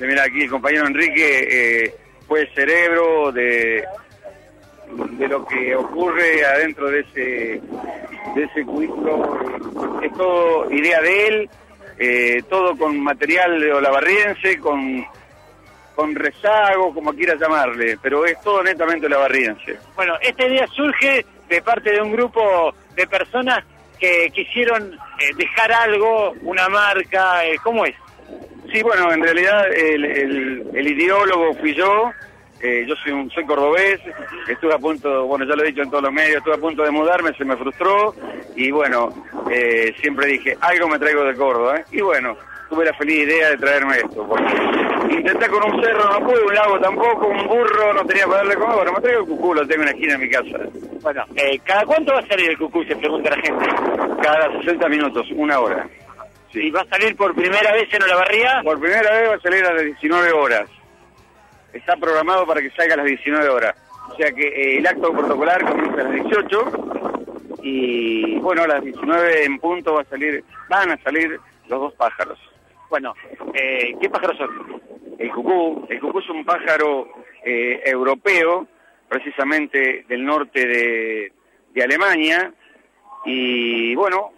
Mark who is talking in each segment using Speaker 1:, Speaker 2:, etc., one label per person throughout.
Speaker 1: Exactamente, mira, aquí el compañero Enrique fue el cerebro de lo que ocurre adentro de ese cubículo. Es todo idea de él, todo con material de olavarriense, con rezago, como quieras llamarle, pero es todo netamente olavarriense.
Speaker 2: Bueno, esta idea surge de parte de un grupo de personas que quisieron dejar algo, una marca, ¿cómo es?
Speaker 1: Sí, bueno, en realidad el ideólogo fui yo. Yo soy cordobés, estuve a punto, bueno, ya lo he dicho en todos los medios, estuve a punto de mudarme, se me frustró y bueno, siempre dije, algo me traigo de Córdoba, y bueno, tuve la feliz idea de traerme esto, porque intenté con un cerro, no pude, un lago tampoco, un burro, no tenía para darle comer, bueno, me traigo el cucú, lo tengo en la esquina de mi casa.
Speaker 2: Bueno, ¿cada cuánto va a salir el cucú? Se pregunta la gente.
Speaker 1: Cada 60 minutos, una hora.
Speaker 2: Sí. ¿Y va a salir por primera vez en Olavarría?
Speaker 1: Por primera vez va a salir a las 19 horas. Está programado para que salga a las 19 horas. O sea que el acto protocolar comienza a las 18 y bueno, a las 19 en punto van a salir los dos pájaros.
Speaker 2: Bueno, ¿qué pájaros son?
Speaker 1: El cucú es un pájaro europeo, precisamente del norte de Alemania, y bueno,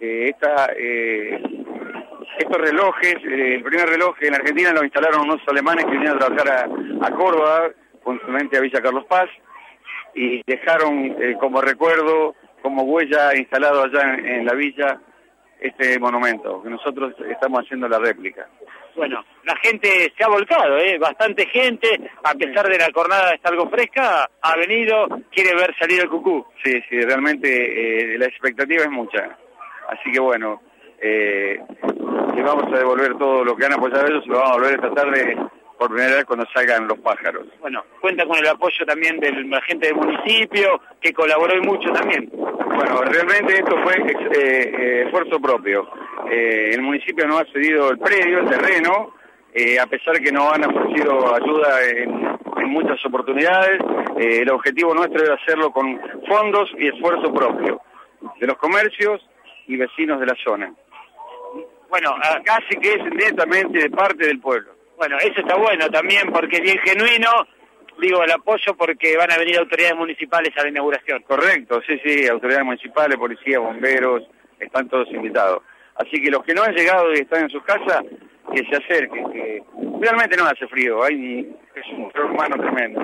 Speaker 1: estos relojes, el primer reloj en Argentina lo instalaron unos alemanes que vinieron a trabajar a Córdoba, puntualmente a Villa Carlos Paz, y dejaron como recuerdo, como huella instalado allá en la villa, este monumento, que nosotros estamos haciendo la réplica.
Speaker 2: Bueno, la gente se ha volcado, bastante gente, a pesar de la jornada está algo fresca, ha venido, quiere ver salir el cucú.
Speaker 1: Sí, realmente la expectativa es mucha, así que bueno, le vamos a devolver todo lo que han apoyado ellos, se lo vamos a volver esta tarde por primera vez cuando salgan los pájaros.
Speaker 2: Bueno, cuenta con el apoyo también de la gente del municipio, que colaboró y mucho también.
Speaker 1: Bueno, realmente esto fue esfuerzo propio. El municipio nos ha cedido el predio, el terreno, a pesar que nos han ofrecido ayuda en muchas oportunidades. El objetivo nuestro era hacerlo con fondos y esfuerzo propio de los comercios y vecinos de la zona. Bueno, casi que es netamente de parte del pueblo.
Speaker 2: Bueno, eso está bueno también porque es bien genuino, digo, el apoyo porque van a venir autoridades municipales a la inauguración.
Speaker 1: Correcto, sí, autoridades municipales, policía, bomberos, están todos invitados. Así que los que no han llegado y están en sus casas, que se acerquen, que realmente no hace frío, es un calor humano tremendo.